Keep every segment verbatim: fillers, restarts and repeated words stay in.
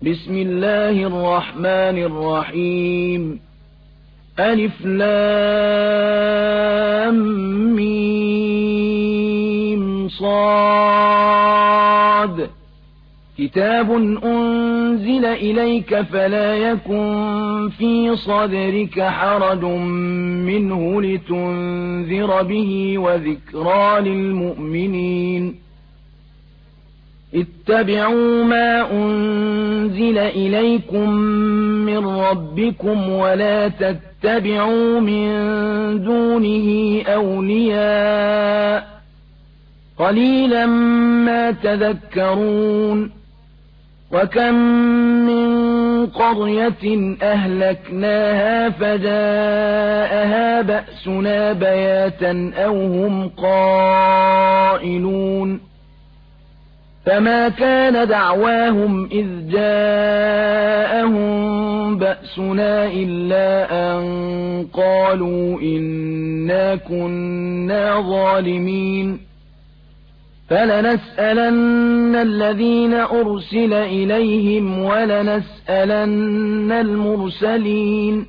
بسم الله الرحمن الرحيم ألف لام ميم صاد كتاب أنزل إليك فلا يكن في صدرك حرج منه لتنذر به وذكرى للمؤمنين اتبعوا ما أنزل إليكم من ربكم ولا تتبعوا من دونه أولياء قليلا ما تذكرون وكم من قرية أهلكناها فجاءها بأسنا بياتا أو هم قائلون فما كان دعواهم إذ جاءهم بأسنا إلا أن قالوا إنا كنا ظالمين فلنسألن الذين أرسل إليهم ولنسألن المرسلين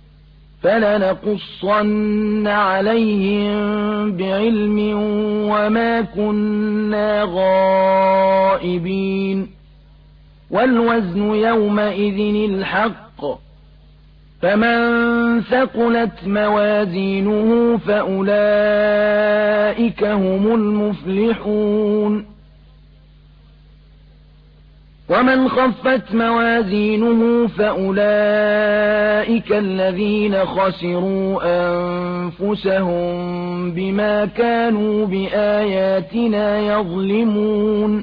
فلنقصن عليهم بعلم وما كنا غائبين والوزن يومئذ الحق فمن ثقلت موازينه فأولئك هم المفلحون ومن خفت موازينه فأولئك الذين خسروا أنفسهم بما كانوا بآياتنا يظلمون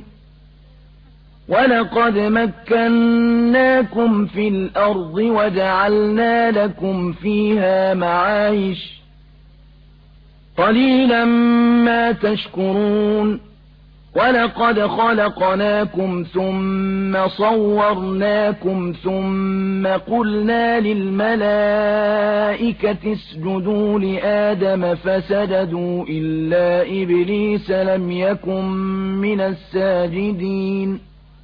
ولقد مكناكم في الأرض وجعلنا لكم فيها معايش قليلا ما تشكرون ولقد خلقناكم ثم صورناكم ثم قلنا للملائكة اسجدوا لآدم فسجدوا إلا إبليس لم يكن من الساجدين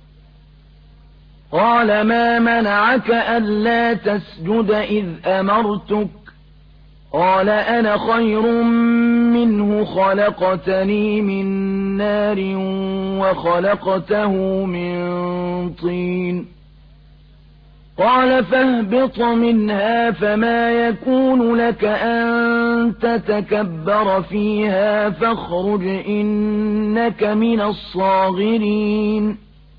قال ما منعك ألا تسجد إذ أمرتك قال أنا خير منه خلقتني من نار وخلقته من طين قال فاهبط منها فما يكون لك أن تتكبر فيها فاخرج إنك من الصاغرين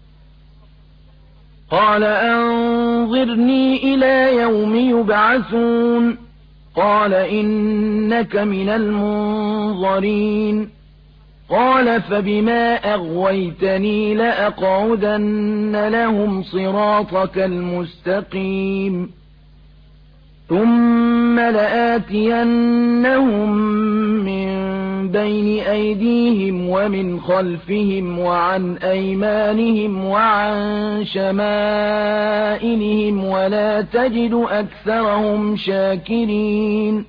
قال أنظرني إلى يوم يبعثون قال إنك من المنظرين قال فبما أغويتني لأقعدن لهم صراطك المستقيم ثم لآتينهم من بين أيديهم ومن خلفهم وعن أيمانهم وعن شمائلهم ولا تجد أكثرهم شاكرين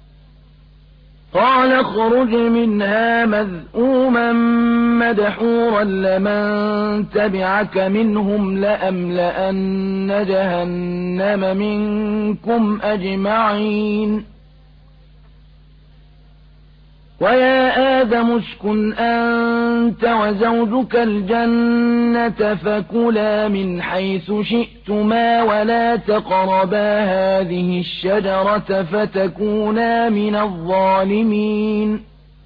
قال اخرج منها مذءوما مدحورا لمن تبعك منهم لأملأن جهنم منكم أجمعين ويا آدم اسكن أنت وزوجك الجنة فكلا من حيث شئتما ولا تقربا هذه الشجرة فتكونا من الظالمين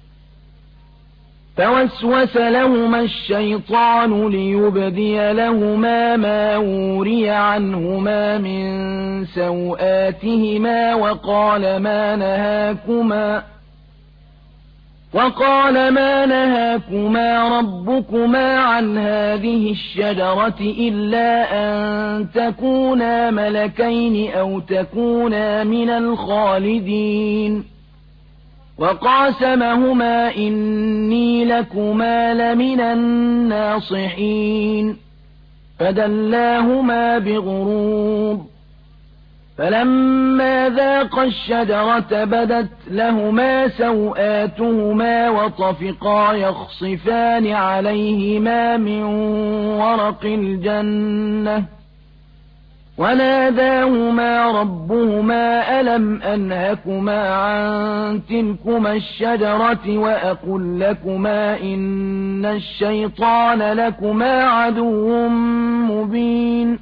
فوسوس لهما الشيطان ليبدي لهما ما وري عنهما من سوآتهما وقال ما نهاكما وقال ما نهاكما ربكما عن هذه الشجرة إلا أن تكونا ملكين أو تكونا من الخالدين وقاسمهما إني لكما لمن الناصحين فدلاهما بغرور فلما ذاقا الشجرة بدت لهما سوآتهما وطفقا يخصفان عليهما من ورق الجنة وناداهما ربهما ألم أنهكما عن تلكما الشجرة وأقل لكما إن الشيطان لكما عدو مبين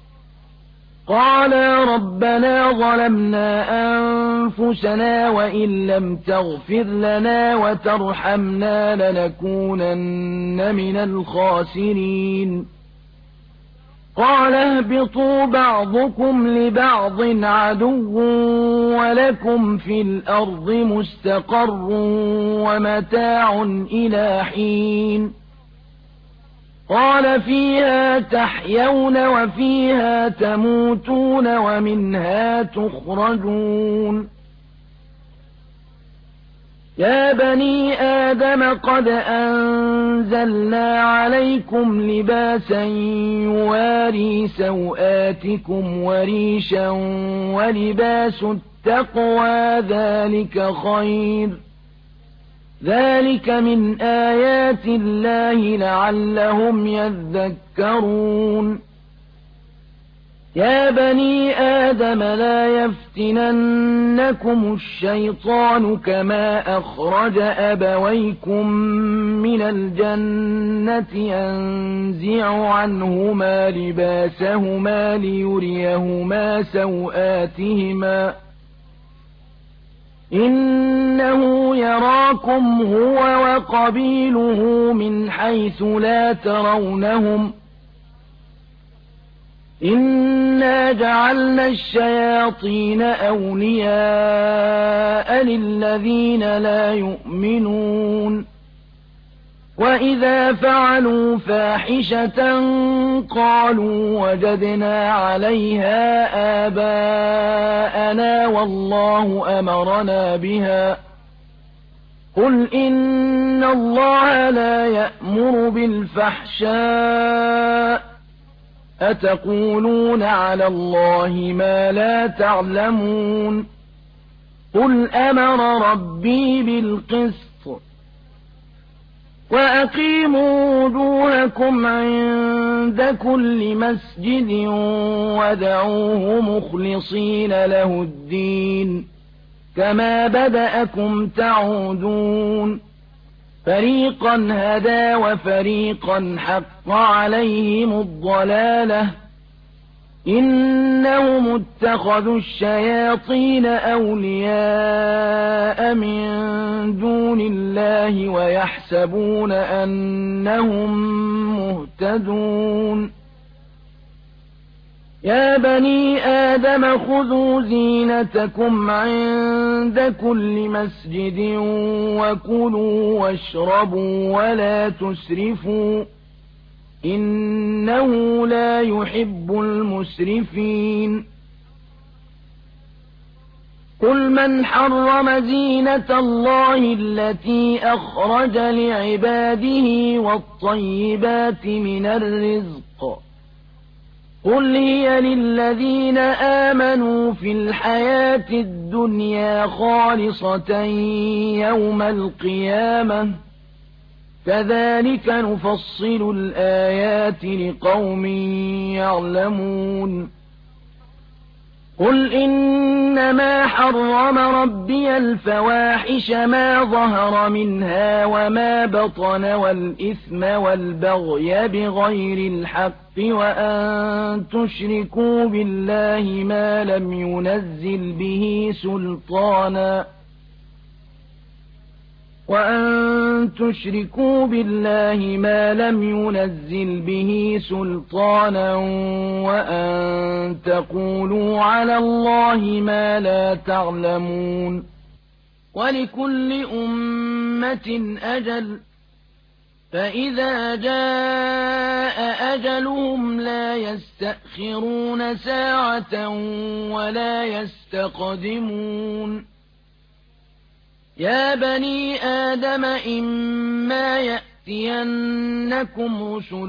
قالا ربنا ظلمنا أنفسنا وإن لم تغفر لنا وترحمنا لنكونن من الخاسرين قال اهبطوا بعضكم لبعض عدو ولكم في الأرض مستقر ومتاع إلى حين قال فيها تحيون وفيها تموتون ومنها تخرجون يا بني آدم قد أنزلنا عليكم لباسا يواري سوآتكم وريشا ولباس التقوى ذلك خير ذلك من آيات الله لعلهم يذكرون يا بني آدم لا يفتننكم الشيطان كما أخرج أبويكم من الجنة ينزع عنهما لباسهما ليريهما سوآتهما إنه يراكم هو وقبيله من حيث لا ترونهم إنا جعلنا الشياطين أولياء للذين لا يؤمنون وإذا فعلوا فاحشة قالوا وجدنا عليها آباءنا والله أمرنا بها قل إن الله لا يأمر بالفحشاء أتقولون على الله ما لا تعلمون قل أمر ربي بالقسط وأقيموا وجوهكم عند كل مسجد ودعوه مخلصين له الدين كما بدأكم تعودون فريقا هدى وفريقا حق عليهم الضلالة إنهم اتخذوا الشياطين أولياء من دون الله ويحسبون أنهم مهتدون يا بني آدم خذوا زينتكم عند كل مسجد وكلوا واشربوا ولا تسرفوا إنه لا يحب المسرفين قل من حرم زينة الله التي أخرج لعباده والطيبات من الرزق قل هي للذين آمنوا في الحياة الدنيا خالصة يوم القيامة كذلك نفصل الآيات لقوم يعلمون قل إنما حرم ربي الفواحش ما ظهر منها وما بطن والإثم والبغي بغير الحق وأن تشركوا بالله ما لم ينزل به سلطانا وأن تشركوا بالله ما لم ينزل به سلطانا وأن تقولوا على الله ما لا تعلمون ولكل أمة أجل فإذا جاء أجلهم لا يستأخرون ساعة ولا يستقدمون يا بني آدم إما يأتينكم رسل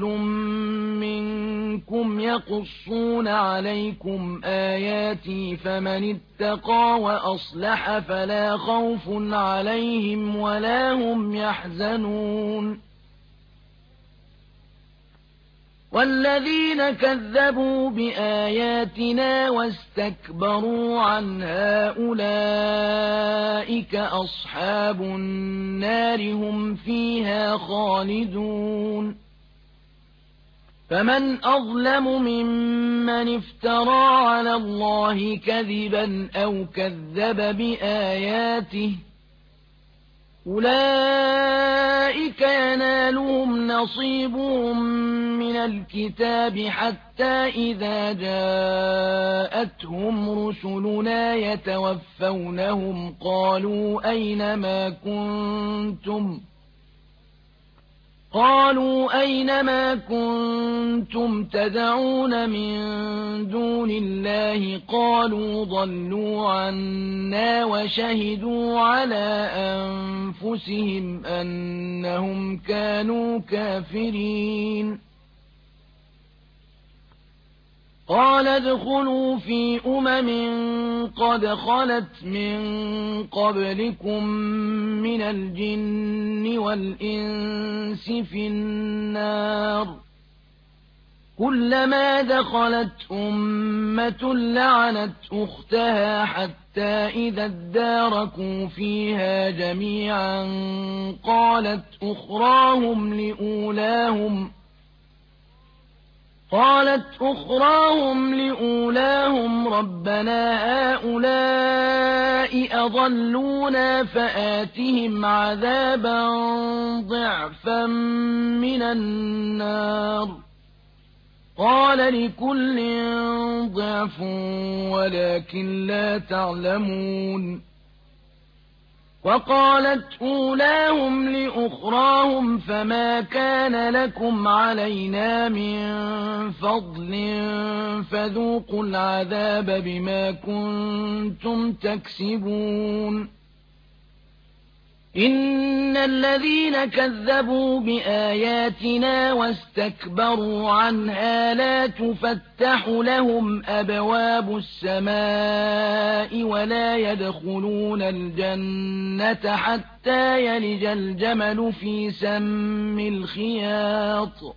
منكم يقصون عليكم آياتي فمن اتقى وأصلح فلا خوف عليهم ولا هم يحزنون والذين كذبوا بآياتنا واستكبروا عنها أولئك أصحاب النار هم فيها خالدون فمن أظلم ممن افترى على الله كذبا أو كذب بآياته أولئك ينالهم نصيبهم من الكتاب حتى إذا جاءتهم رسلنا يتوفونهم قالوا أين ما كنتم قالوا أين ما كنتم تدعون من دون الله قالوا ضلوا عنا وشهدوا على أنفسهم أنهم كانوا كافرين قال ادخلوا في أمم قد خلت من قبلكم من الجن والإنس في النار كلما دخلت أمة لعنت أختها حتى إذا اداركوا فيها جميعا قالت أخراهم لأولاهم قالت أخراهم لأولاهم ربنا هؤلاء أضلونا فآتهم عذابا ضعفا من النار قال لكل ضعف ولكن لا تعلمون وقالت أولاهم لأخراهم فما كان لكم علينا من فضل فذوقوا العذاب بما كنتم تكسبون إن الذين كذبوا بآياتنا واستكبروا عنها لا تفتح لهم أبواب السماء ولا يدخلون الجنة حتى يلج الجمل في سم الخياط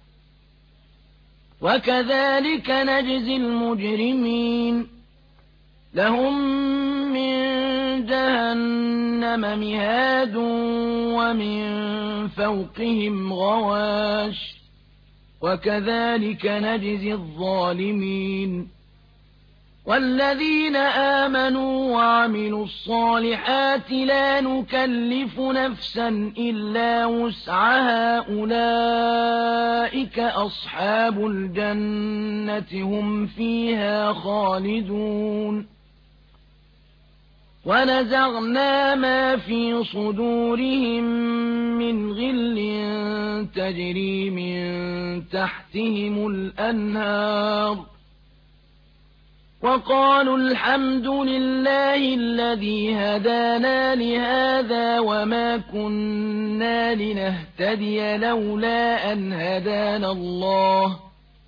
وكذلك نجزي المجرمين لهم من جهنم مهاد ومن فوقهم غواش وكذلك نجزي الظالمين والذين آمنوا وعملوا الصالحات لا نكلف نفسا إلا وسعها أولئك أصحاب الجنة هم فيها خالدون ونزعنا ما في صدورهم من غل تجري من تحتهم الأنهار وقالوا الحمد لله الذي هدانا لهذا وما كنا لنهتدي لولا أن هدانا الله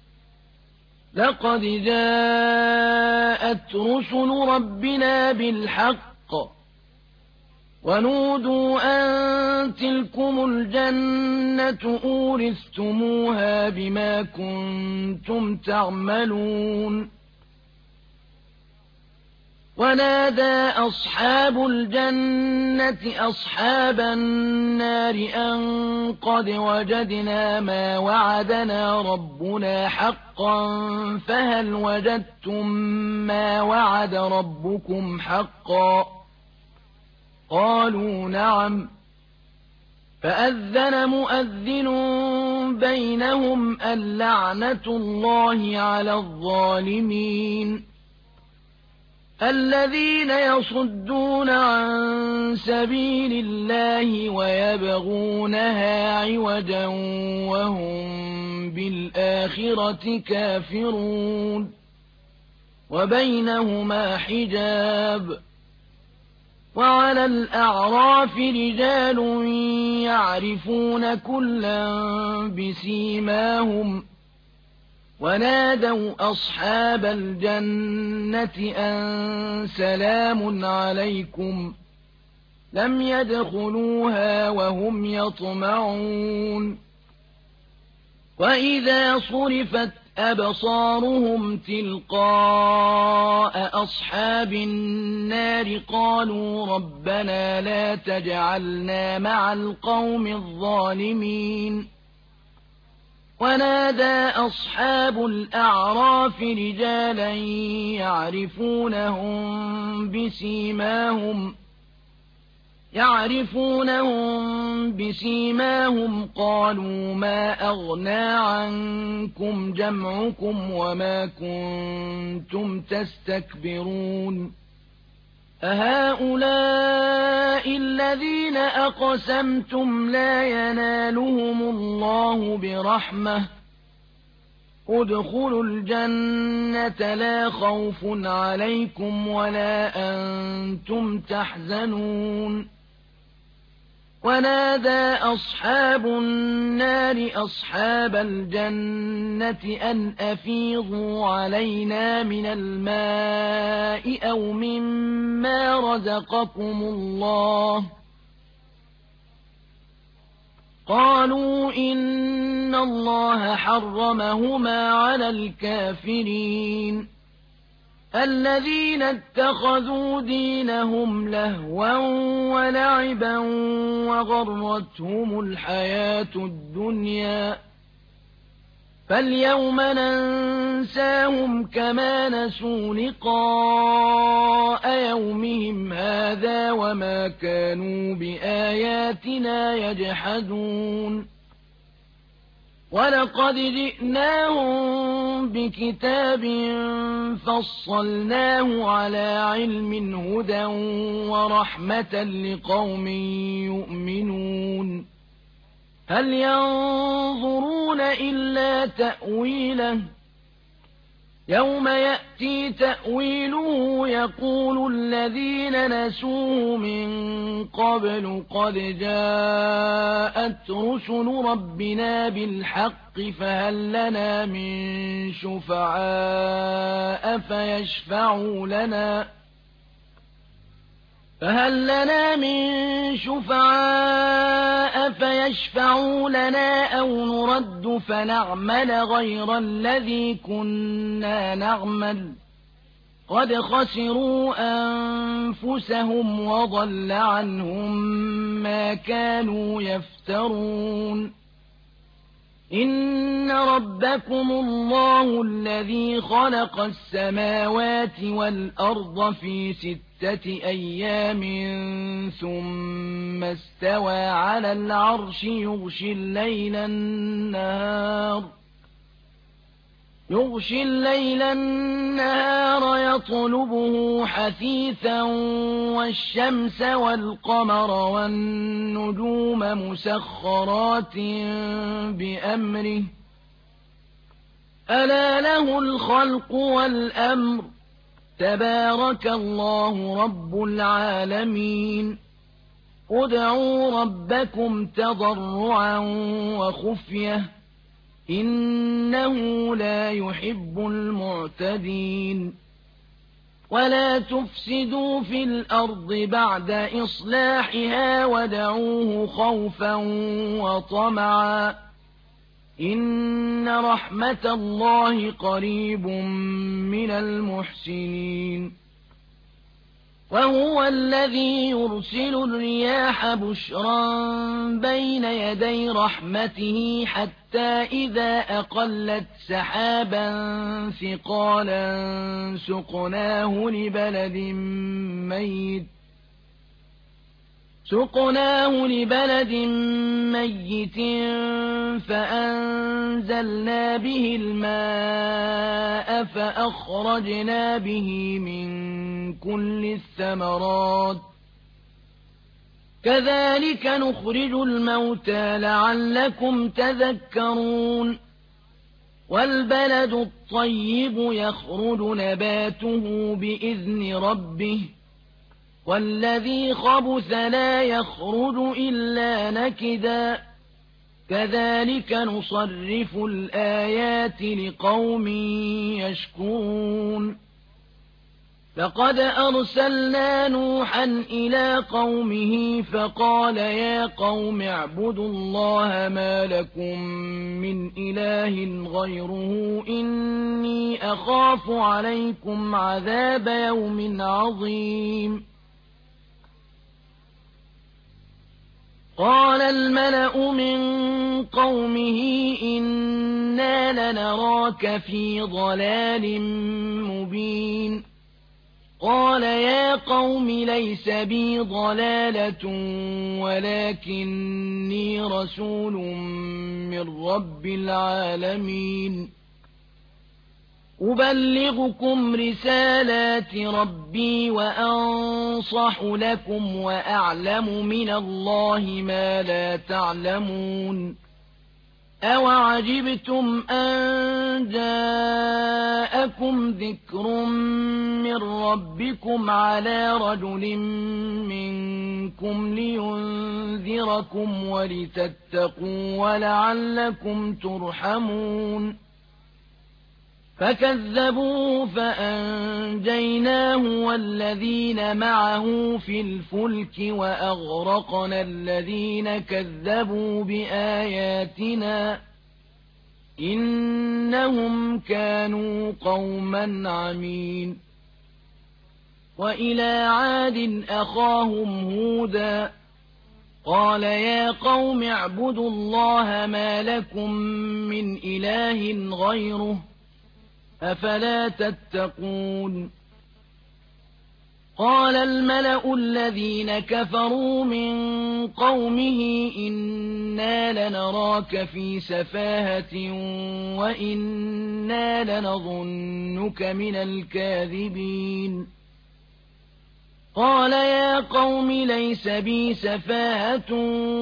لقد جاءت رسل ربنا بالحق ونودوا أن تلكم الجنة أورثتموها بما كنتم تعملون ونادى أصحاب الجنة أصحاب النار أن قد وجدنا ما وعدنا ربنا حقا فهل وجدتم ما وعد ربكم حقا قالوا نعم فأذن مؤذن بينهم اللعنة الله على الظالمين الذين يصدون عن سبيل الله ويبغونها عوجا وهم بالآخرة كافرون وبينهما حجاب وعلى الأعراف رجال يعرفون كلا بسيماهم ونادوا أصحاب الجنة أن سلام عليكم لم يدخلوها وهم يطمعون وإذا صرفت أبصارهم تلقاء أصحاب النار قالوا ربنا لا تجعلنا مع القوم الظالمين ونادى أصحاب الأعراف رجالا يعرفونهم بسيماهم يعرفونهم بسيماهم قالوا ما أغنى عنكم جمعكم وما كنتم تستكبرون أهؤلاء الذين أقسمتم لا ينالهم الله برحمة ادخلوا الجنة لا خوف عليكم ولا أنتم تحزنون ونادى أصحاب النار أصحاب الجنة أن أفيضوا علينا من الماء أو مما رزقكم الله قالوا إن الله حرمهما على الكافرين الذين اتخذوا دينهم لهوا ولعبا وغرتهم الحياة الدنيا فاليوم ننساهم كما نسوا لقاء يومهم هذا وما كانوا بآياتنا يجحدون ولقد جئناهم بكتاب فصلناه على علم هدى ورحمة لقوم يؤمنون هل ينظرون إلا تأويله يوم يأتي تأويله يقول الذين نسوه من قبل قد جاءت رسل ربنا بالحق فهل لنا من شفعاء فيشفعوا لنا فهل لنا من شفعاء فيشفعوا لنا أو نرد فنعمل غير الذي كنا نعمل قد خسروا أنفسهم وضل عنهم ما كانوا يفترون إن ربكم الله الذي خلق السماوات والأرض في ستة أيام ثم استوى على العرش يغشي الليل النهار يغشي الليل النهار يطلبه حثيثا والشمس والقمر والنجوم مسخرات بأمره ألا له الخلق والأمر تبارك الله رب العالمين ادعوا ربكم تضرعا وخفية إنه لا يحب المعتدين ولا تفسدوا في الأرض بعد إصلاحها ودعوه خوفا وطمعا إن رحمة الله قريب من المحسنين وهو الذي يرسل الرياح بشرا بين يدي رحمته حتى إذا أقلت سحابا ثقالا سقناه لبلد ميت سقناه لبلد ميت فأنزلنا به الماء فأخرجنا به من كل الثمرات كذلك نخرج الموتى لعلكم تذكرون والبلد الطيب يخرج نباته بإذن ربه والذي خبث لا يخرج إلا نكدا كذلك نصرف الآيات لقوم يشكرون لقد أرسلنا نوحا إلى قومه فقال يا قوم اعبدوا الله ما لكم من إله غيره إني أخاف عليكم عذاب يوم عظيم قال الملأ من قومه إنا لنراك في ضلال مبين قال يا قوم ليس بي ضلالة ولكني رسول من رب العالمين أبلغكم رسالات ربي وأنصح لكم وأعلم من الله ما لا تعلمون أَوَعَجِبْتُمْ أَن جَاءَكُمْ ذِكْرٌ مِّن رَّبِّكُمْ عَلَىٰ رَجُلٍ مِّنكُمْ لِيُنذِرَكُمْ وَلِتَتَّقُوا وَلَعَلَّكُمْ تُرْحَمُونَ فَكَذَّبُوهُ فَأَنجَيْنَاهُ وَالَّذِينَ مَعَهُ فِي الْفُلْكِ وَأَغْرَقْنَا الَّذِينَ كَذَّبُوا بِآيَاتِنَا إِنَّهُمْ كَانُوا قَوْمًا عَمِينَ وَإِلَىٰ عَادٍ أَخَاهُمْ هُودًا قَالَ يَا قَوْمِ اعْبُدُوا اللَّهَ مَا لَكُم مِّنْ إِلَٰهٍ غَيْرُهُ أفلا تتقون قال الملأ الذين كفروا من قومه إنا لنراك في سفاهة وإنا لنظنك من الكاذبين قال يا قوم ليس بي سفاهة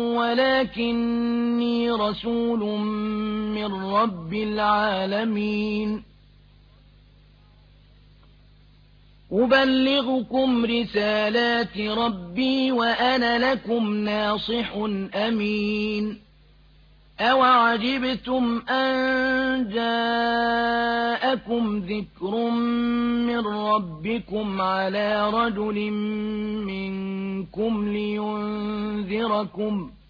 ولكني رسول من رب العالمين أبلغكم رسالات ربي وأنا لكم ناصح أمين أَوَعَجِبْتُمْ أَن جَاءَكُمْ ذِكْرٌ مِّن رَّبِّكُمْ عَلَىٰ رَجُلٍ مِّنكُمْ لِيُنذِرَكُمْ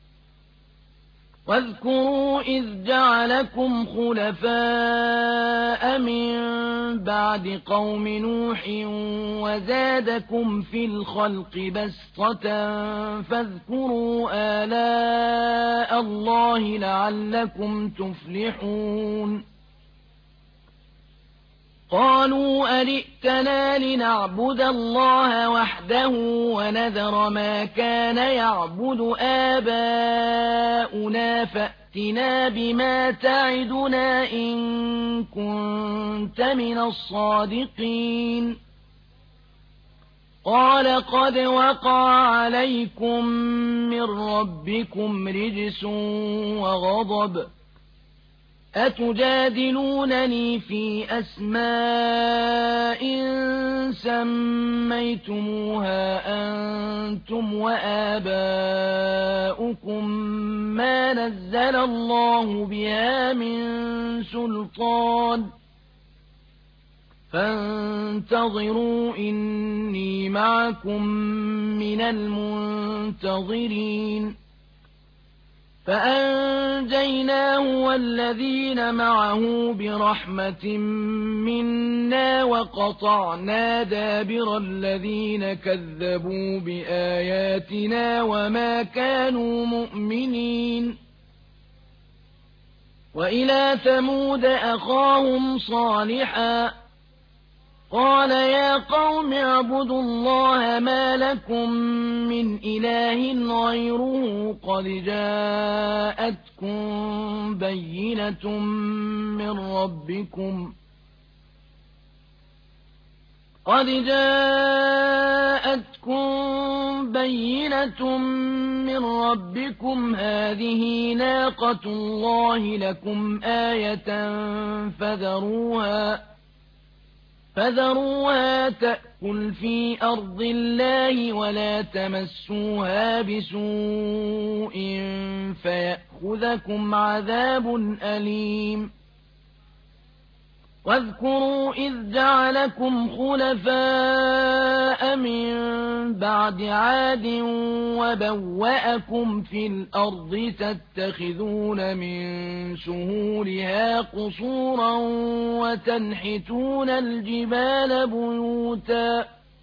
واذكروا إذ جعلكم خلفاء من بعد قوم نوح وزادكم في الخلق بسطة فاذكروا آلاء الله لعلكم تفلحون قالوا أجئتنا لنعبد الله وحده ونذر ما كان يعبد آباؤنا فأتنا بما تعدنا إن كنت من الصادقين قال قد وقع عليكم من ربكم رجس وغضب أتجادلونني في أسماء سميتموها أنتم وآباؤكم ما نزل الله بها من سلطان فانتظروا إني معكم من المنتظرين فأنجيناه والذين معه برحمة منا وقطعنا دابر الذين كذبوا بآياتنا وما كانوا مؤمنين وإلى ثمود أخاهم صالحا قال يا قوم اعبدوا الله ما لكم من إله غيره قد جاءتكم بينة من ربكم قد جاءتكم بينة من ربكم هذه ناقة الله لكم آية فذروها فذروها تأكل في أرض الله ولا تمسوها بسوء فيأخذكم عذاب أليم واذكروا إذ جعلكم خلفاء من بعد عاد وبوأكم في الأرض تتخذون من سهولها قصورا وتنحتون الجبال بيوتا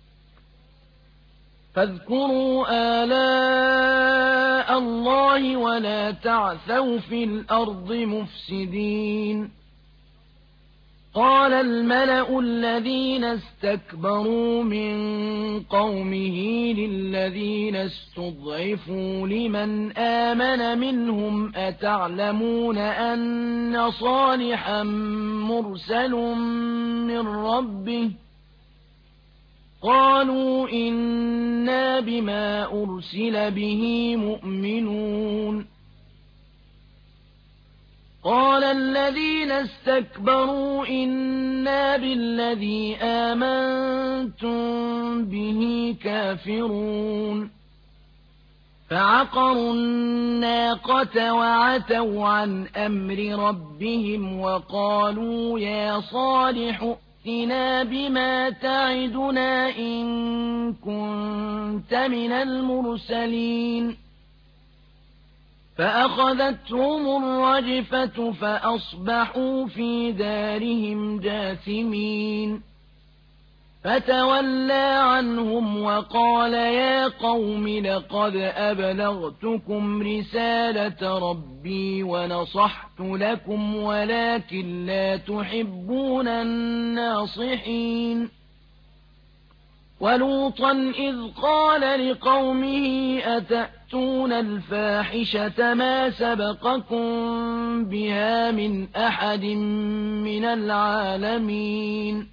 فاذكروا آلاء الله ولا تعثوا في الأرض مفسدين قال الملأ الذين استكبروا من قومه للذين استضعفوا لمن آمن منهم أتعلمون أن صالحا مرسل من ربه قالوا إنا بما أرسل به مؤمنون قال الذين استكبروا إنا بالذي آمنتم به كافرون فعقروا الناقة وعتوا عن أمر ربهم وقالوا يا صالح ائتنا بما تعدنا إن كنت من المرسلين فأخذتهم الرجفة فأصبحوا في دارهم جاثمين فتولى عنهم وقال يا قوم لقد أبلغتكم رسالة ربي ونصحت لكم ولكن لا تحبون الناصحين ولوطا إذ قال لقومه أتأتون الفاحشة ما سبقكم بها من أحد من العالمين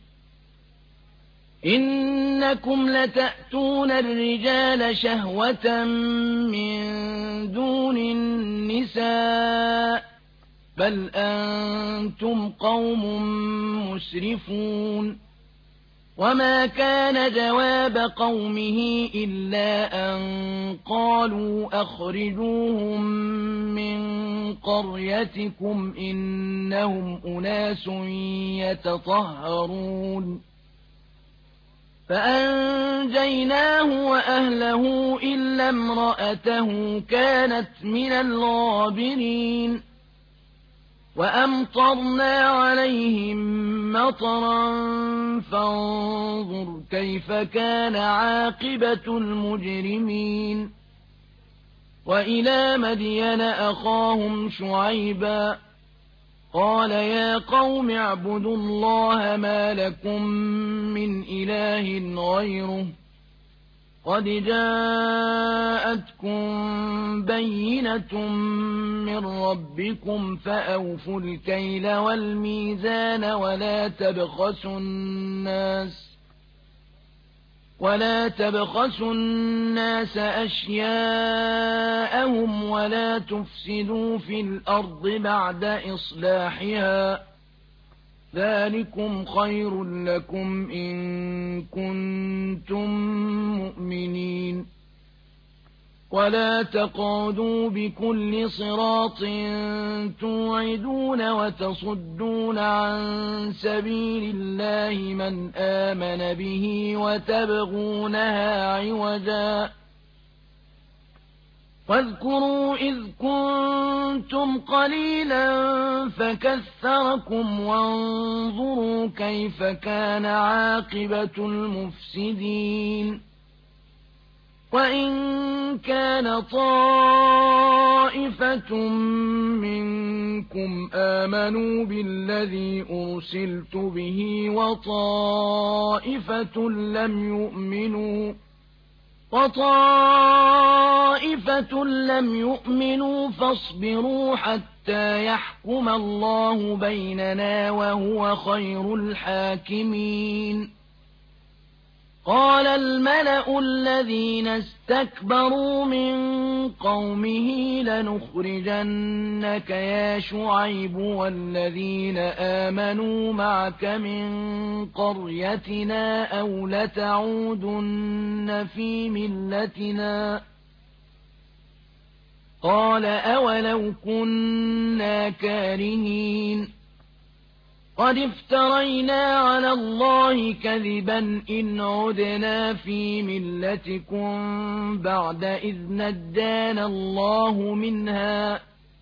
إنكم لتأتون الرجال شهوة من دون النساء بل أنتم قوم مسرفون وما كان جواب قومه إلا أن قالوا أخرجوهم من قريتكم إنهم أناس يتطهرون فأنجيناه وأهله إلا امرأته كانت من الغابرين وأمطرنا عليهم مطرا فانظر كيف كان عاقبة المجرمين وإلى مدين أخاهم شعيبا قال يا قوم اعبدوا الله ما لكم من إله غيره قد جاءتكم بينة من ربكم فأوفوا الكيل والميزان ولا تبخسوا الناس ولا تبخسوا الناس أشياءهم ولا تفسدوا في الأرض بعد إصلاحها ذلكم خير لكم إن كنتم مؤمنين ولا تقعدوا بكل صراط توعدون وتصدون عن سبيل الله من آمن به وتبغونها عوجا واذكروا إذ كنتم قليلا فكثركم وانظروا كيف كان عاقبة المفسدين وإن كان طائفة منكم آمنوا بالذي أرسلت به وطائفة لم يؤمنوا وطائفة لم يؤمنوا فاصبروا حتى يحكم الله بيننا وهو خير الحاكمين قال الملأ الذين استكبروا من قومه لنخرجنك يا شعيب والذين آمنوا معك من قريتنا أو لتعودن في ملتنا قال أولو كنا كارهين قد افترينا على الله كذبا إن عدنا في ملتكم بعد إذ نجانا الله منها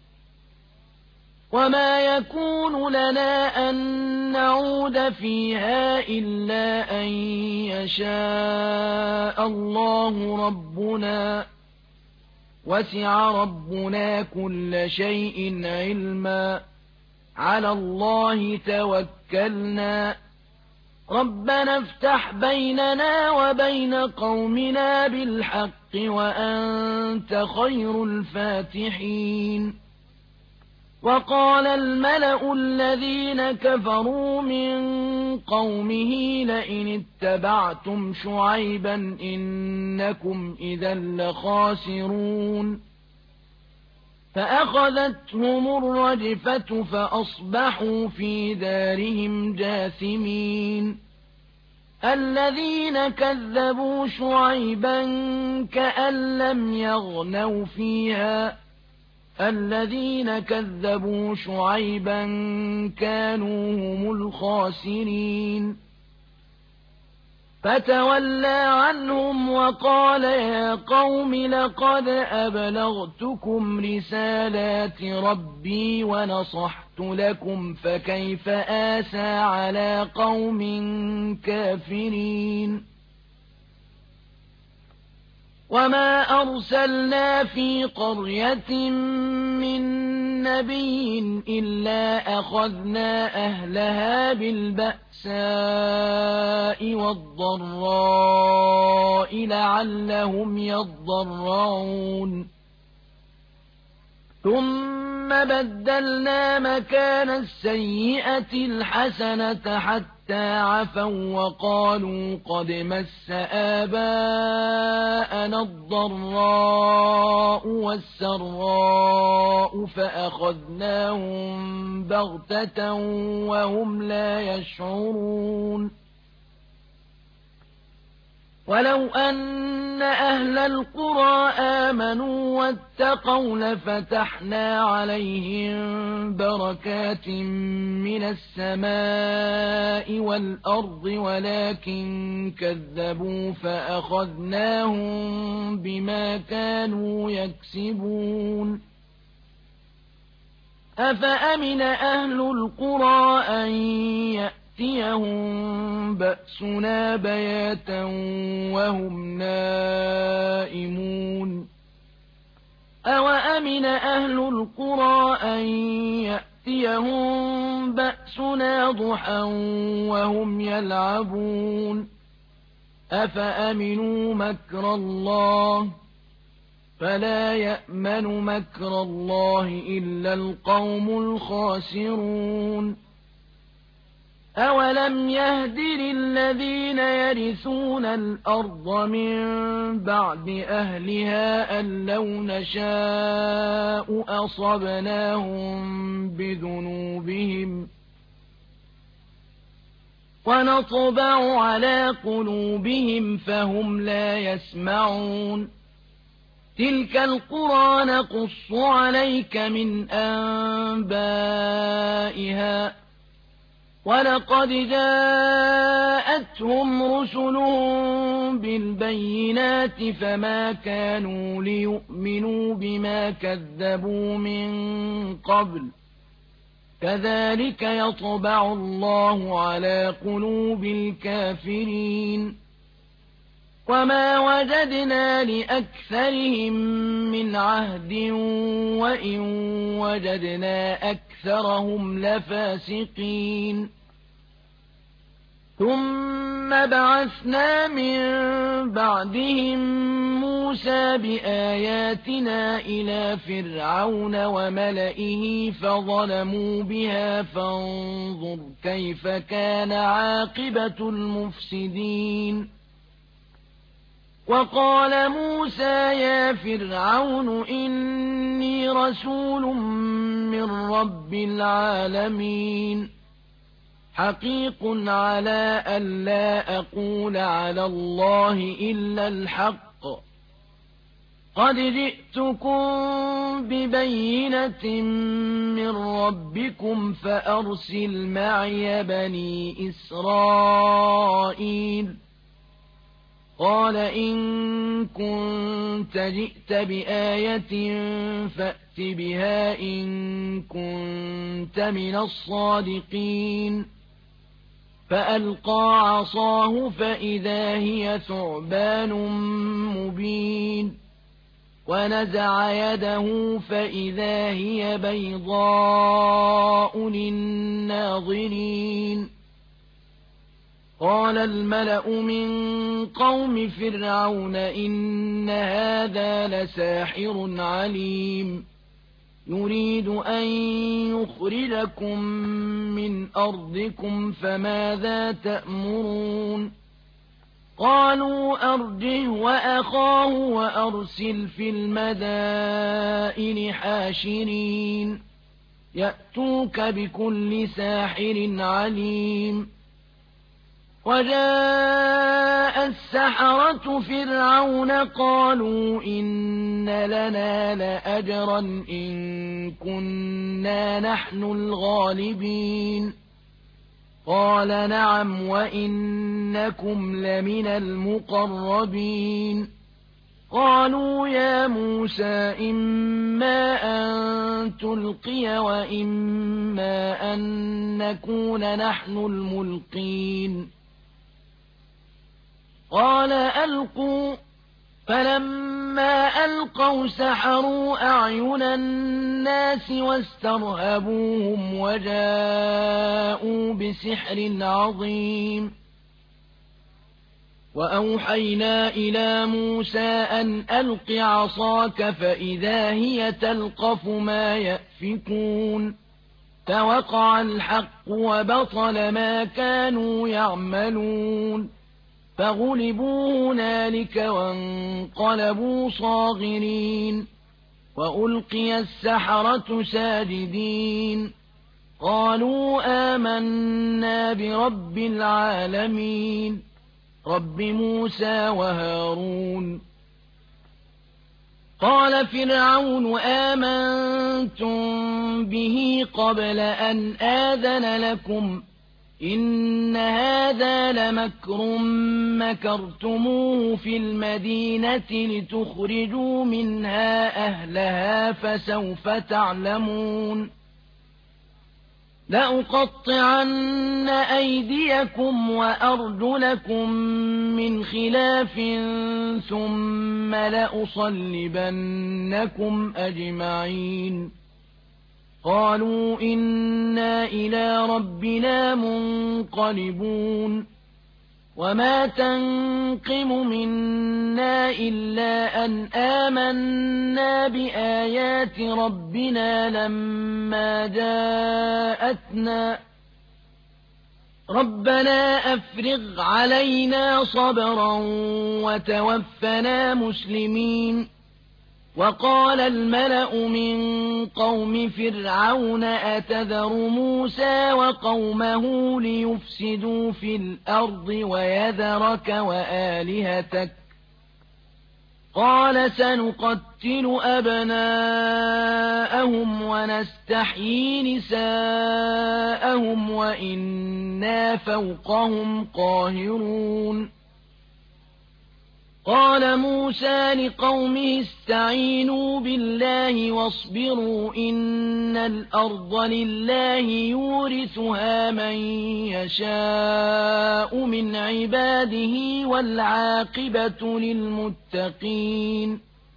وما يكون لنا أن نعود فيها إلا أن يشاء الله ربنا وسع ربنا كل شيء علما على الله توكلنا ربنا افتح بيننا وبين قومنا بالحق وأنت خير الفاتحين وقال الملأ الذين كفروا من قومه لئن اتبعتم شعيبا إنكم إذا لخاسرون فأخذتهم الرجفة فأصبحوا في دارهم جاثمين الذين كذبوا شعيبا كأن لم يغنوا فيها الذين كذبوا شعيبا كانوا هم الخاسرين فتولى عنهم وقال يا قوم لقد أبلغتكم رسالات ربي ونصحت لكم فكيف آسى على قوم كافرين وما أرسلنا في قرية من نبي إلا أخذنا أهلها بالبأساء والضراء لعلهم يضرعون ثم بدلنا مكان السيئة الحسنة حتى عفوا وقالوا قد مس آباءنا الضراء والسراء فأخذناهم بغتة وهم لا يشعرون ولو أن أهل القرى آمنوا واتقوا لفتحنا عليهم بركات من السماء والأرض ولكن كذبوا فأخذناهم بما كانوا يكسبون أفأمن أهل القرى أن يأتوا يأتيهم بأسنا بياتا وهم نائمون أوأمن أهل القرى أن يأتيهم بأسنا ضحى وهم يلعبون أفأمنوا مكر الله فلا يأمن مكر الله إلا القوم الخاسرون أولم يهد للذين يرثون الأرض من بعد أهلها أن لو نشاء أصبناهم بذنوبهم ونطبع على قلوبهم فهم لا يسمعون تلك القرى نقص عليك من أنبائها ولقد جاءتهم رسلهم بالبينات فما كانوا ليؤمنوا بما كذبوا من قبل كذلك يطبع الله على قلوب الكافرين وما وجدنا لأكثرهم من عهد وإن وجدنا أكثرهم لفاسقين ثم بعثنا من بعدهم موسى بآياتنا إلى فرعون وملئه فظلموا بها فانظر كيف كان عاقبة المفسدين وقال موسى يا فرعون إني رسول من رب العالمين حقيق على ألا أقول على الله إلا الحق قد جئتكم ببينة من ربكم فأرسل معي بني إسرائيل قال إن كنت جئت بآية فأت بها إن كنت من الصادقين فألقى عصاه فإذا هي ثعبان مبين ونزع يده فإذا هي بيضاء للناظرين قال الملأ من قوم فرعون إن هذا لساحر عليم يريد أن يخرجكم من أرضكم فماذا تأمرون قالوا أرجه وأخاه وأرسل في المدائن حاشرين يأتوك بكل ساحر عليم وجاء السحرة فرعون قالوا إن لنا لأجرا إن كنا نحن الغالبين قال نعم وإنكم لمن المقربين قالوا يا موسى إما أن تلقي وإما أن نكون نحن الملقين قال ألقوا فلما ألقوا سحروا أعين الناس واسترهبوهم وجاءوا بسحر عظيم وأوحينا إلى موسى أن ألق عصاك فإذا هي تلقف ما يأفكون فوقع الحق وبطل ما كانوا يعملون فغلبوا هنالك وانقلبوا صاغرين وألقي السحرة ساجدين قالوا آمنا برب العالمين رب موسى وهارون قال فرعون آمنتم به قبل أن آذن لكم إن هذا لمكر مكرتموه في المدينة لتخرجوا منها أهلها فسوف تعلمون لأقطعن أيديكم وأرجلكم من خلاف ثم لأصلبنكم أجمعين قالوا إنا إلى ربنا منقلبون وما تنقم منا إلا أن آمنا بآيات ربنا لما جاءتنا ربنا أفرغ علينا صبرا وتوفنا مسلمين وقال الملأ من قوم فرعون أتذر موسى وقومه ليفسدوا في الأرض ويذرك وآلهتك قال سنقتل أبناءهم ونستحيي نساءهم وإنا فوقهم قاهرون قال موسى لقومه استعينوا بالله واصبروا إن الأرض لله يورثها من يشاء من عباده والعاقبة للمتقين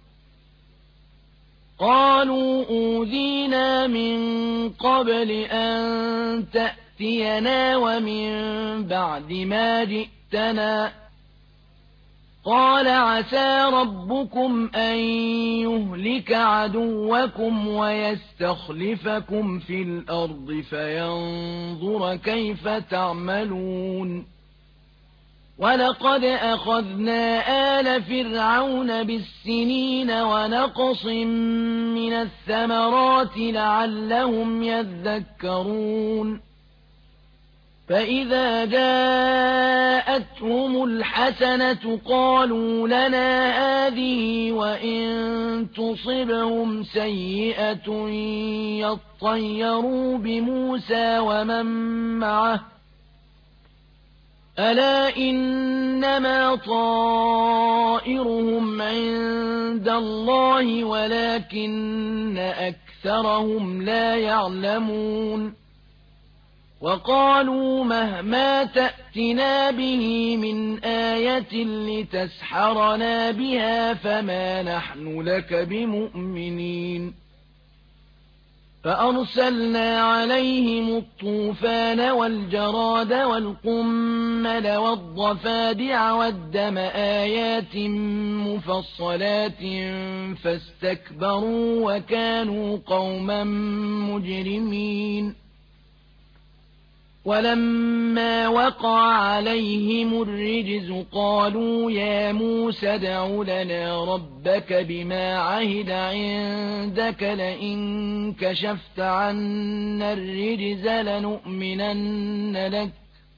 قالوا أوذينا من قبل أن تأتينا ومن بعد ما جئتنا قال عسى ربكم أن يهلك عدوكم ويستخلفكم في الأرض فينظر كيف تعملون ولقد أخذنا آل فرعون بالسنين ونقص من الثمرات لعلهم يذكرون فإذا جاء جاءتهم الحسنة قالوا لنا هذه وإن تصبهم سيئة يطيروا بموسى ومن معه ألا إنما طائرهم عند الله ولكن أكثرهم لا يعلمون وقالوا مهما تأتنا به من آية لتسحرنا بها فما نحن لك بمؤمنين فأرسلنا عليهم الطوفان والجراد والقمل والضفادع والدم آيات مفصلات فاستكبروا وكانوا قوما مجرمين ولما وقع عليهم الرجز قالوا يا موسى ادع لنا ربك بما عهد عندك لئن كشفت عنا الرجز لنؤمنن لك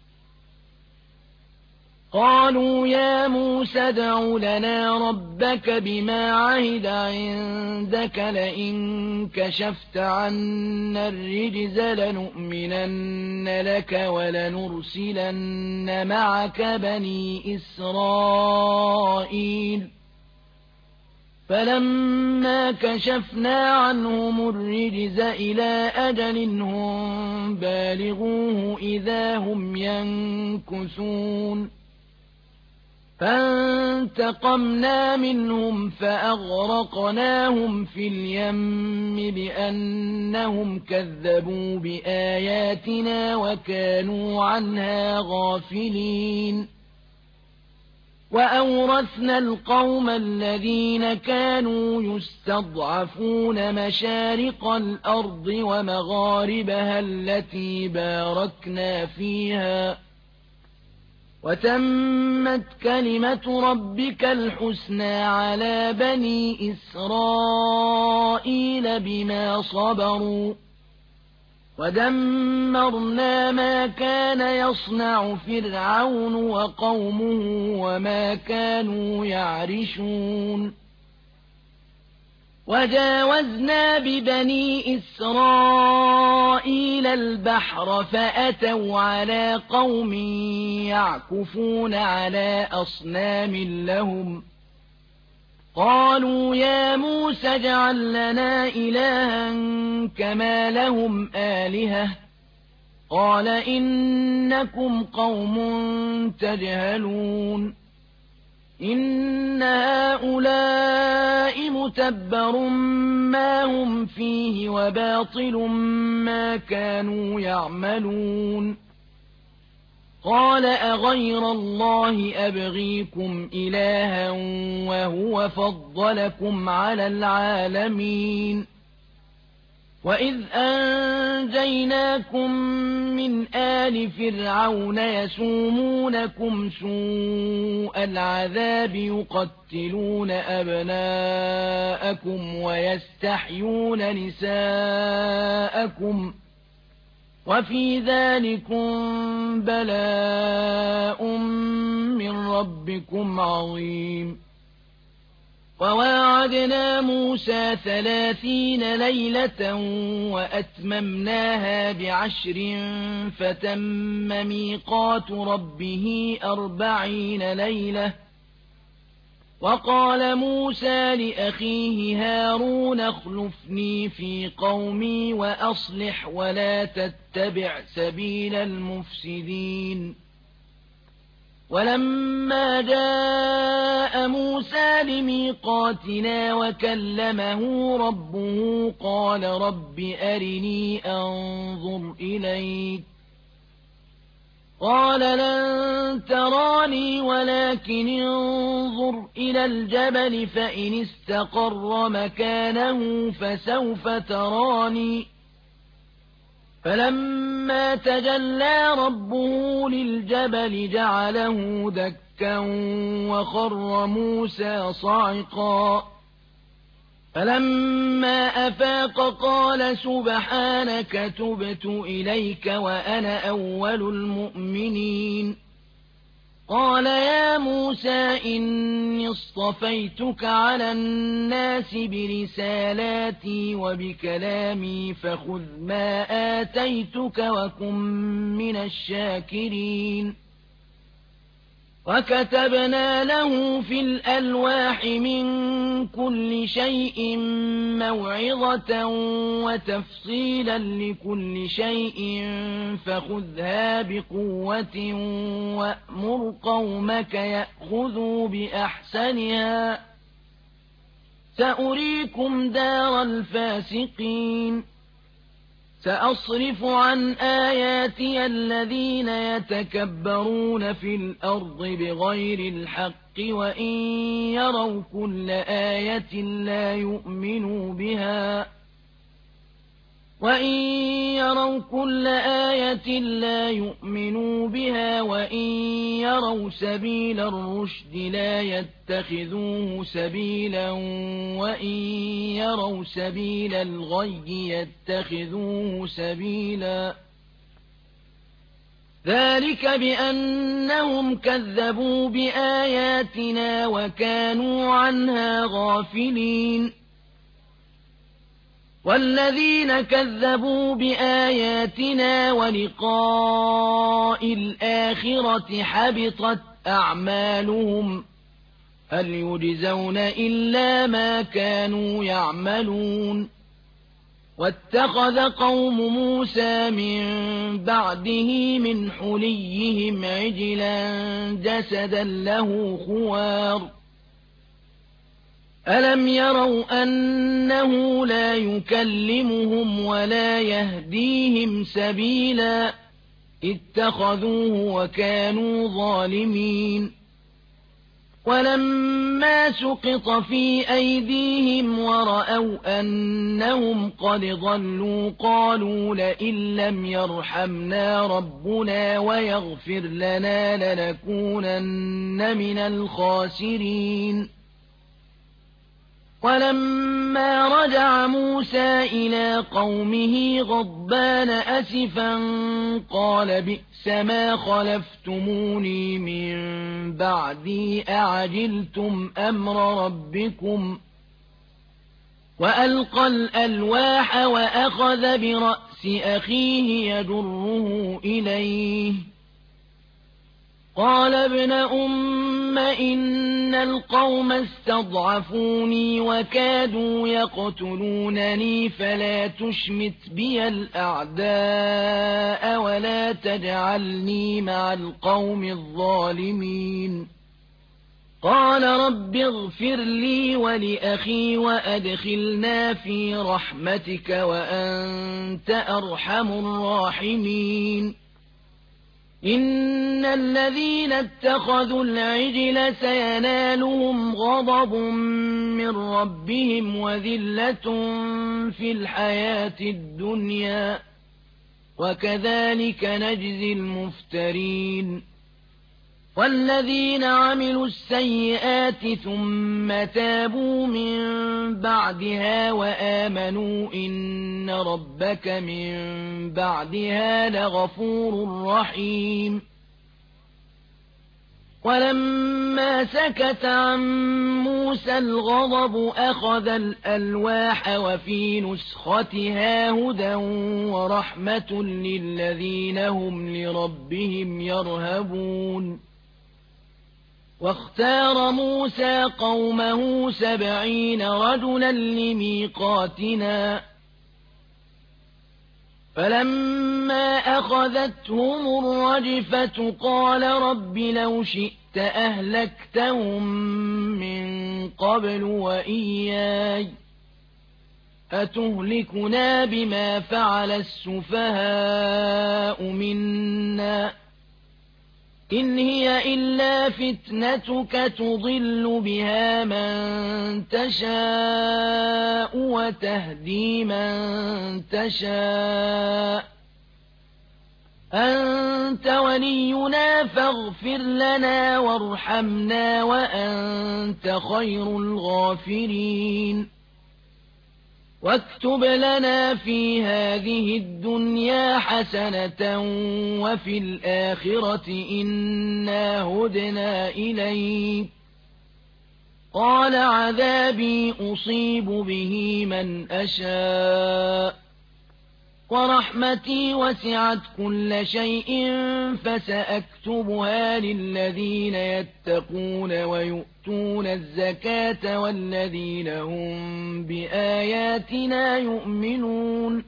قالوا يا موسى ادع لنا ربك بما عهد عندك لئن كشفت عنا الرجز لنؤمنن لك ولنرسلن معك بني إسرائيل فلما كشفنا عنهم الرجز إلى أجل هم بالغوه إذا هم ينكثون فانتقمنا منهم فأغرقناهم في اليم بأنهم كذبوا بآياتنا وكانوا عنها غافلين وأورثنا القوم الذين كانوا يستضعفون مشارق الأرض ومغاربها التي باركنا فيها وتمت كلمة ربك الحسنى على بني إسرائيل بما صبروا ودمرنا ما كان يصنع فرعون وقومه وما كانوا يعرشون وجاوزنا ببني إسرائيل البحر فأتوا على قوم يعكفون على أصنام لهم قالوا يا موسى اجعل لنا إلها كما لهم آلهة قال إنكم قوم تجهلون إن هؤلاء متبر ما هم فيه وباطل ما كانوا يعملون قال أغير الله أبغيكم إلها وهو فضلكم على العالمين وإذ أنجيناكم من آل فرعون يسومونكم سوء العذاب يقتلون أبناءكم ويستحيون نساءكم وفي ذلكم بلاء من ربكم عظيم وواعدنا موسى ثلاثين ليلة وأتممناها بعشر فتم ميقات ربه أربعين ليلة وقال موسى لأخيه هارون اخلفني في قومي وأصلح ولا تتبع سبيل المفسدين ولما جاء موسى لميقاتنا وكلمه ربه قال رب أرني أنظر إليك قال لن تراني ولكن انظر إلى الجبل فإن استقر مكانه فسوف تراني فلما تجلى ربه للجبل جعله دكا وخر موسى صعقا فلما أفاق قال سبحانك تبت إليك وأنا أول المؤمنين قال يا موسى إني اصطفيتك على الناس برسالاتي وبكلامي فخذ ما آتيتك وكن من الشاكرين وكتبنا له في الألواح من كل شيء موعظة وتفصيلا لكل شيء فخذها بقوة وأمر قومك يأخذوا بأحسنها سأريكم دار الفاسقين سأصرف عن آياتي الذين يتكبرون في الأرض بغير الحق وإن يروا كل آية لا يؤمنوا بها وإن يروا كل آية لا يؤمنوا بها وإن يروا سبيل الرشد لا يتخذوه سبيلا وإن يروا سبيل الغي يتخذوه سبيلا ذلك بأنهم كذبوا بآياتنا وكانوا عنها غافلين والذين كذبوا بآياتنا ولقاء الآخرة حبطت أعمالهم هل يجزون إلا ما كانوا يعملون واتخذ قوم موسى من بعده من حليهم عجلا جسدا له خوار ألم يروا أنه لا يكلمهم ولا يهديهم سبيلا اتخذوه وكانوا ظالمين ولما سقط في أيديهم ورأوا أنهم قد ضلوا قالوا لئن لم يرحمنا ربنا ويغفر لنا لنكونن من الخاسرين ولما رجع موسى إلى قومه غضبان أسفا قال بئس ما خلفتموني من بعدي أعجلتم أمر ربكم وألقى الألواح وأخذ برأس أخيه يجره إليه قال ابن أم إن القوم استضعفوني وكادوا يقتلونني فلا تشمت بي الأعداء ولا تجعلني مع القوم الظالمين قال رب اغفر لي ولأخي وأدخلنا في رحمتك وأنت أرحم الراحمين إن الذين اتخذوا العجل سينالهم غضب من ربهم وذلة في الحياة الدنيا وكذلك نجزي المفترين والذين عملوا السيئات ثم تابوا من بعدها وآمنوا إن ربك من بعدها لغفور رحيم ولما سكت عن موسى الغضب أخذ الألواح وفي نسختها هدى ورحمة للذين هم لربهم يرهبون واختار موسى قومه سبعين رجلا لميقاتنا فلما أخذتهم الرجفة قال رب لو شئت أهلكتهم من قبل وإياي أتهلكنا بما فعل السفهاء منا إن هي إلا فتنتك تضل بها من تشاء وتهدي من تشاء أنت ولينا فاغفر لنا وارحمنا وأنت خير الغافرين واكتب لنا في هذه الدنيا حسنة وفي الآخرة إنا هدنا إليك قال عذابي أصيب به من أشاء ورحمتي وسعت كل شيء فسأكتبها للذين يتقون ويؤتون الزكاة والذين هم بآياتنا يؤمنون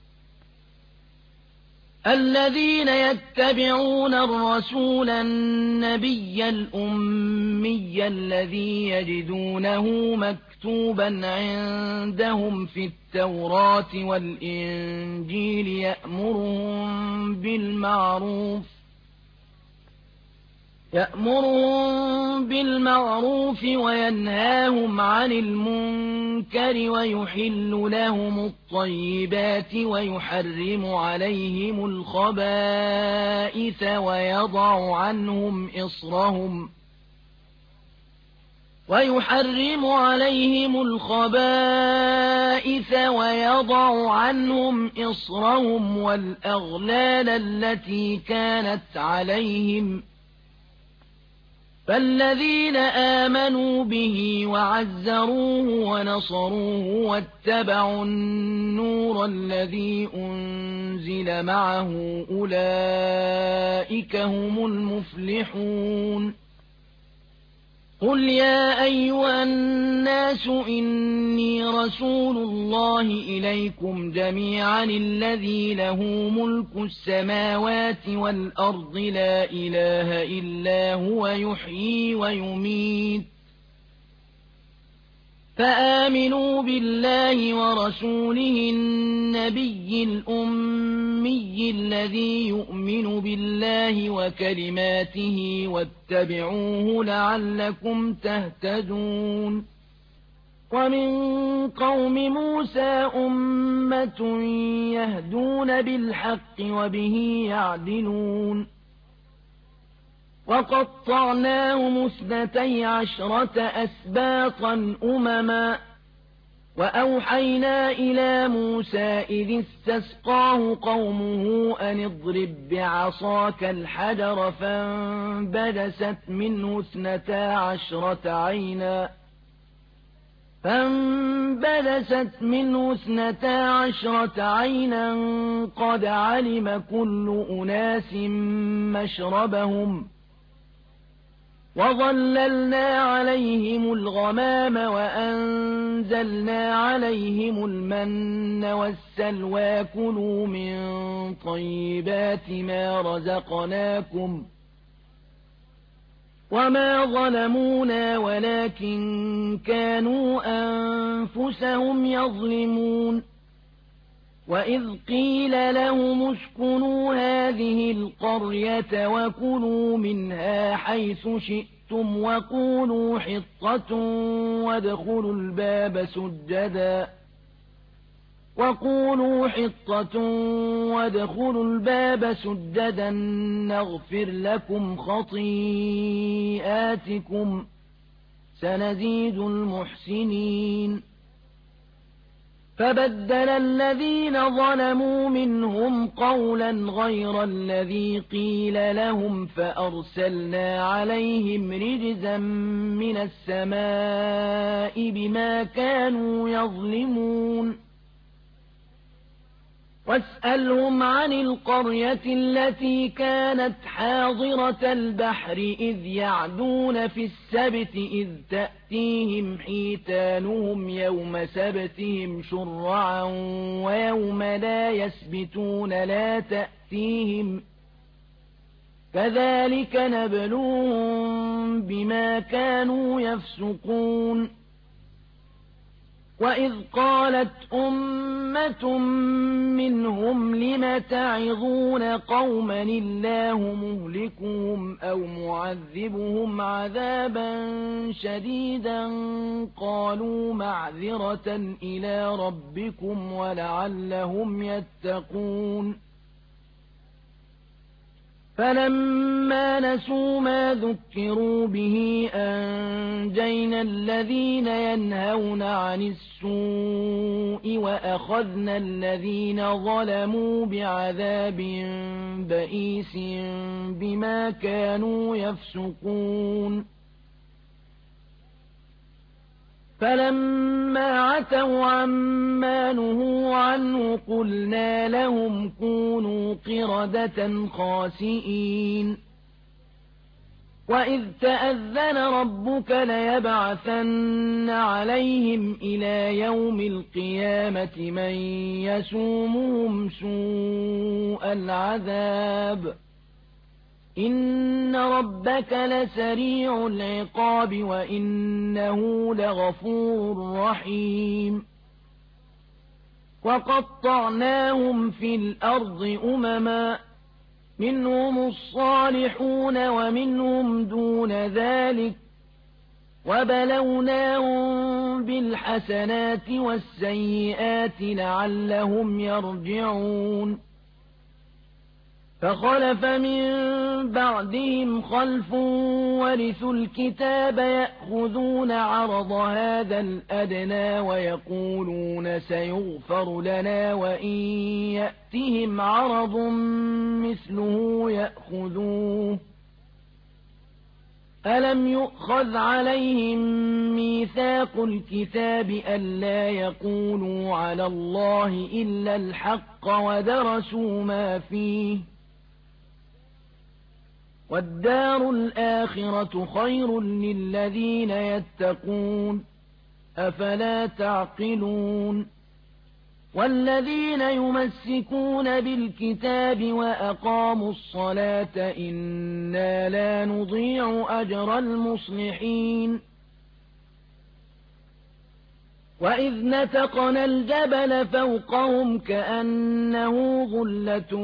الذين يتبعون الرسول النبي الأمي الذي يجدونه مكتوبا عندهم في التوراة والإنجيل يأمرهم بالمعروف يأمرهم بالمعروف وينهاهم عن المنكر ويحل لهم الطيبات ويحرم عليهم الخبائث ويضع عنهم إصرهم ويحرم عليهم الخبائث ويضع عنهم إصرهم والأغلال التي كانت عليهم فالذين آمنوا به وعزروه ونصروه واتبعوا النور الذي أنزل معه أولئك هم المفلحون قل يا أيها الناس إني رسول الله إليكم جميعا الذي له ملك السماوات والأرض لا إله إلا هو يحيي ويميت فآمنوا بالله ورسوله النبي الأمي الذي يؤمن بالله وكلماته واتبعوه لعلكم تهتدون ومن قوم موسى أمة يهدون بالحق وبه يعدلون وقطعناهم اثنتي عشرة أسباطا أمما وأوحينا إلى موسى إذ استسقاه قومه أن اضرب بعصاك الحجر فانبجست منه اثنتا عشرة عينا فانبجست منه اثنتا عشرة عينا قد علم كل أناس مشربهم وظللنا عليهم الغمام وأنزلنا عليهم المن والسلوى كلوا من طيبات ما رزقناكم وما ظلمونا ولكن كانوا أنفسهم يظلمون وإذ قيل لهم اسكنوا هذه القرية وكلوا منها حيث شئتم وقولوا حطة وادخلوا الباب سجدا وقولوا حطة وادخلوا الباب سجدا نغفر لكم خطيئاتكم سنزيد المحسنين فبدل الذين ظلموا منهم قولا غير الذي قيل لهم فأرسلنا عليهم رجزا من السماء بما كانوا يظلمون واسألهم عن القرية التي كانت حاضرة البحر إذ يعدون في السبت إذ تأتيهم حيتانهم يوم سبتهم شرعا ويوم لا يسبتون لا تأتيهم كذلك نبلوهم بما كانوا يفسقون وإذ قالت أمة منهم لم تعظون قوما الله مهلكهم أو معذبهم عذابا شديدا قالوا معذرة إلى ربكم ولعلهم يتقون فلما نسوا ما ذكروا به أنجينا الذين ينهون عن السوء وأخذنا الذين ظلموا بعذاب بئيس بما كانوا يفسقون فلما عتوا عما نهوا عنه قلنا لهم كونوا قردة خاسئين وإذ تأذن ربك ليبعثن عليهم إلى يوم القيامة من يسومهم سوء العذاب إن ربك لسريع العقاب وإنه لغفور رحيم وقطعناهم في الأرض أمما منهم الصالحون ومنهم دون ذلك وبلوناهم بالحسنات والسيئات لعلهم يرجعون فخلف من بعدهم خلف ورثوا الكتاب يأخذون عرض هذا الأدنى ويقولون سيغفر لنا وإن يأتهم عرض مثله يأخذوه ألم يؤخذ عليهم ميثاق الكتاب ألا يقولوا على الله إلا الحق ودرسوا ما فيه والدار الآخرة خير للذين يتقون أفلا تعقلون والذين يمسكون بالكتاب وأقاموا الصلاة إنا لا نضيع أجر المصلحين وإذ نتقنا الجبل فوقهم كأنه ظلة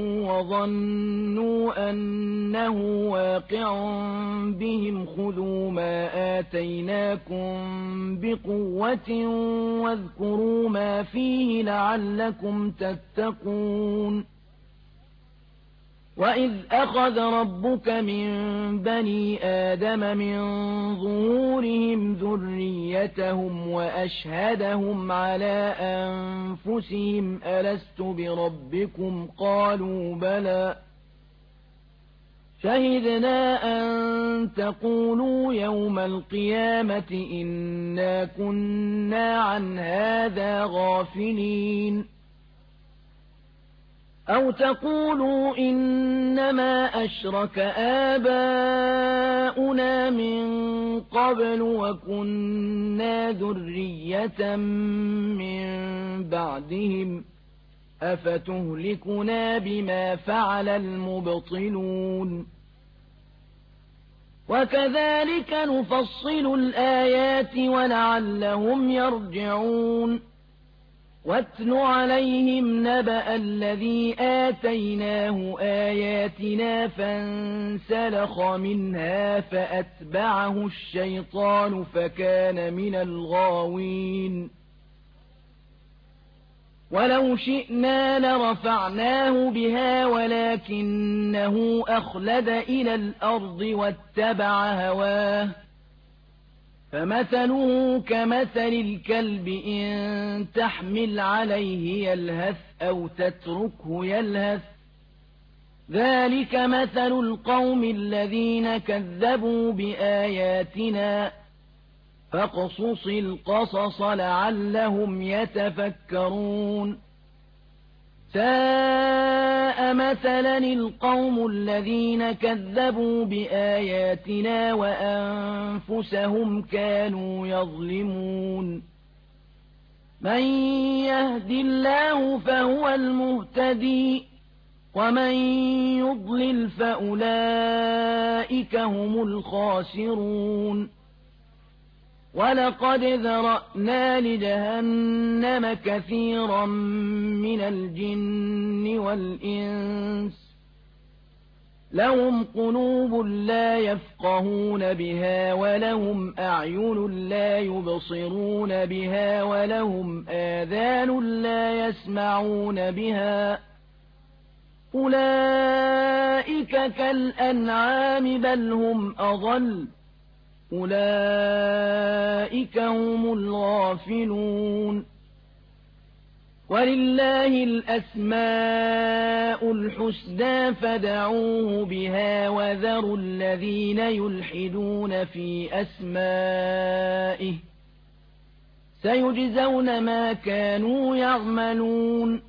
وظنوا أنه واقع بهم خذوا ما آتيناكم بقوة واذكروا ما فيه لعلكم تتقون وإذ أخذ ربك من بني آدم من ظهورهم ذريتهم وأشهدهم على أنفسهم ألست بربكم قالوا بلى شهدنا أن تقولوا يوم القيامة إنا كنا عن هذا غافلين أو تقولوا إنما أشرك آباؤنا من قبل وكنا ذرية من بعدهم أفتهلكنا بما فعل المبطلون وكذلك نفصل الآيات ولعلهم يرجعون واتل عليهم نبأ الذي آتيناه آياتنا فانسلخ منها فأتبعه الشيطان فكان من الغاوين ولو شئنا لرفعناه بها ولكنه أخلد إلى الأرض واتبع هواه فمثله كمثل الكلب إن تحمل عليه يلهث أو تتركه يلهث ذلك مثل القوم الذين كذبوا بآياتنا فاقصص القصص لعلهم يتفكرون ساء مثلا القوم الذين كذبوا بآياتنا وأنفسهم كانوا يظلمون من يهد الله فهو المهتدي ومن يضلل فأولئك هم الخاسرون ولقد ذرأنا لجهنم كثيرا من الجن والإنس لهم قلوب لا يفقهون بها ولهم أعين لا يبصرون بها ولهم آذان لا يسمعون بها أولئك كالأنعام بل هم أضل أولئك هم الغافلون ولله الأسماء الحسنى فادعوه بها وذروا الذين يلحدون في أسمائه سيجزون ما كانوا يعملون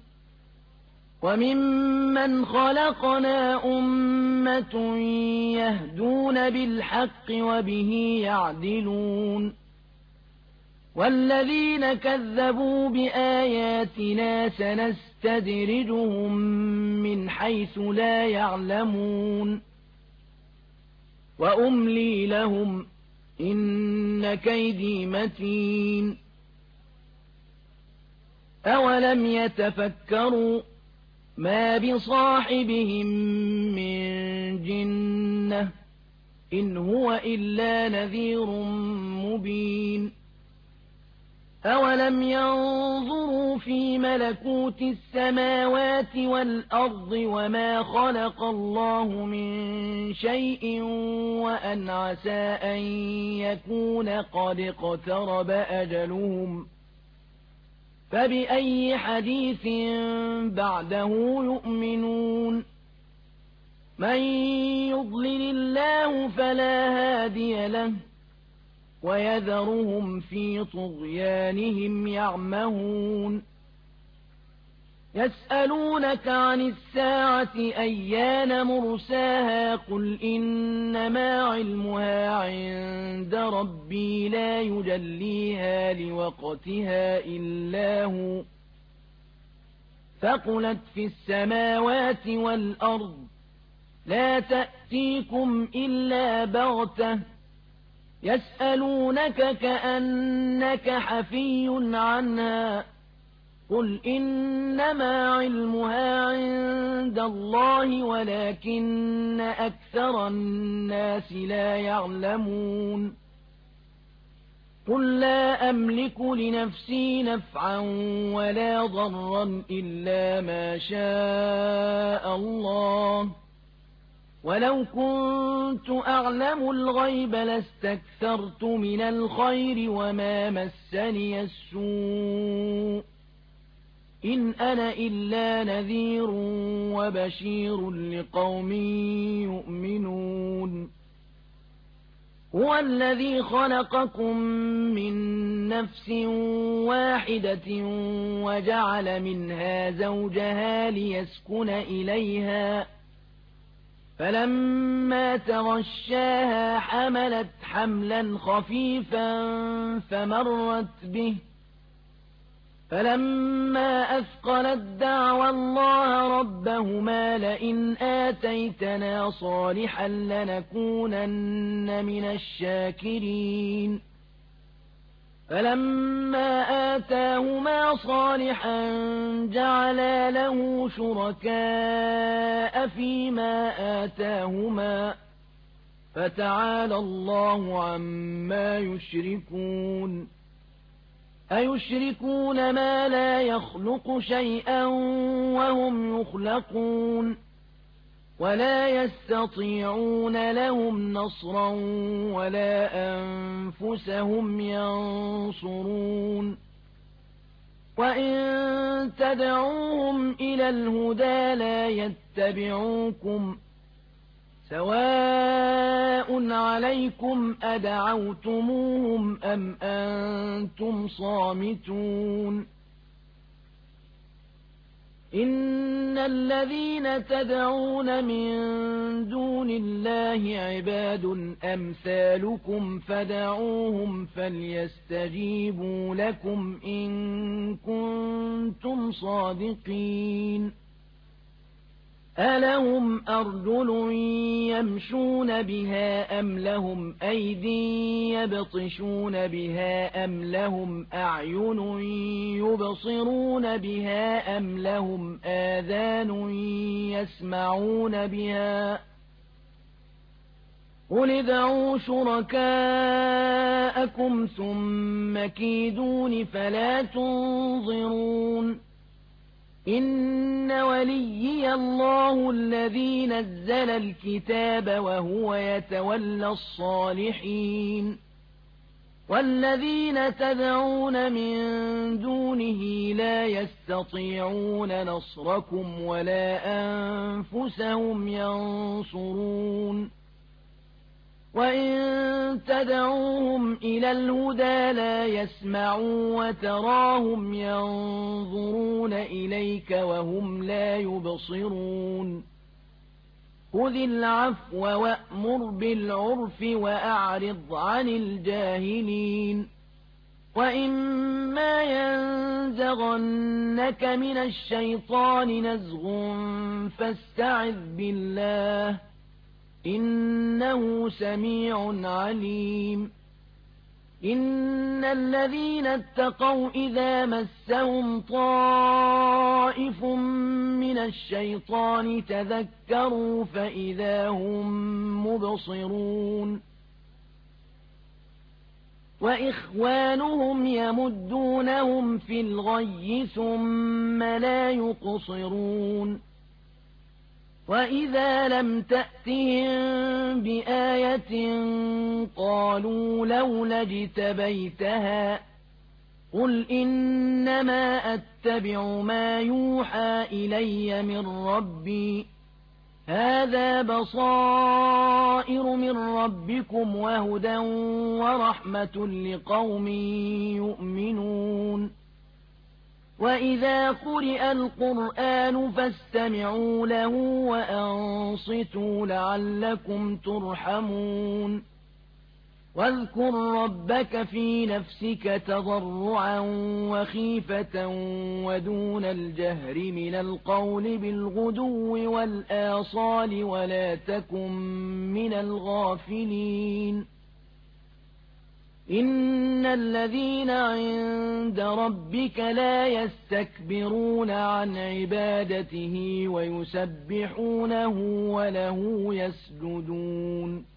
وممن خلقنا أمة يهدون بالحق وبه يعدلون والذين كذبوا بآياتنا سنستدرجهم من حيث لا يعلمون وأملي لهم إن كيدي متين أولم يتفكروا ما بصاحبهم من جنة إن هو إلا نذير مبين أولم ينظروا في ملكوت السماوات والأرض وما خلق الله من شيء وأن عسى أن يكون قد اقترب أجلهم فبأي حديث بعده يؤمنون من يضلل الله فلا هادي له ويذرهم في طغيانهم يعمهون يسألونك عن الساعة أيان مرساها قل إنما علمها عند ربي لا يجليها لوقتها إلا هو ثقلت في السماوات والأرض لا تأتيكم إلا بغتة يسألونك كأنك حفي عنها قل إنما علمها عند الله ولكن أكثر الناس لا يعلمون قل لا أملك لنفسي نفعا ولا ضرا إلا ما شاء الله ولو كنت أعلم الغيب لاستكثرت من الخير وما مسني السوء إن أنا إلا نذير وبشير لقوم يؤمنون هو الذي خلقكم من نفس واحدة وجعل منها زوجها ليسكن إليها فلما تغشاها حملت حملا خفيفا فمرت به فلما أثقلت دعوى الله ربهما لئن آتيتنا صالحا لنكونن من الشاكرين فلما آتاهما صالحا جعلا له شركاء فيما آتاهما فتعالى الله عما يشركون أيشركون ما لا يخلق شيئا وهم يخلقون ولا يستطيعون لهم نصرا ولا أنفسهم ينصرون وإن تدعوهم إلى الهدى لا يتبعوكم سواء عليكم أدعوتموهم أم أنتم صامتون إن الذين تدعون من دون الله عباد أمثالكم فدعوهم فليستجيبوا لكم إن كنتم صادقين ألهم أرجل يمشون بها أم لهم أيدي يبطشون بها أم لهم أعين يبصرون بها أم لهم آذان يسمعون بها قل ادعوا شركاءكم ثم كيدون فلا تنظرون إن وليي الله الذي نزل الكتاب وهو يتولى الصالحين والذين تدعون من دونه لا يستطيعون نصركم ولا أنفسهم ينصرون وإن تدعوهم إلى الهدى لا يسمعوا وتراهم ينظرون إليك وهم لا يبصرون خذ العفو وأمر بالعرف وأعرض عن الجاهلين وإما ينزغنك من الشيطان نزغ فاستعذ بالله إنه سميع عليم إن الذين اتقوا إذا مسهم طائف من الشيطان تذكروا فإذا هم مبصرون وإخوانهم يمدونهم في الغي ثم لا يقصرون وإذا لم تأتهم بآية قالوا لولا اجتبيتها قل إنما أتبع ما يوحى إلي من ربي هذا بصائر من ربكم وهدى ورحمة لقوم يؤمنون وإذا قرئ القرآن فاستمعوا له وأنصتوا لعلكم ترحمون واذكر ربك في نفسك تضرعا وخيفة ودون الجهر من القول بالغدو والآصال ولا تكن من الغافلين إن الذين عند ربك لا يستكبرون عن عبادته ويسبحونه وله يسجدون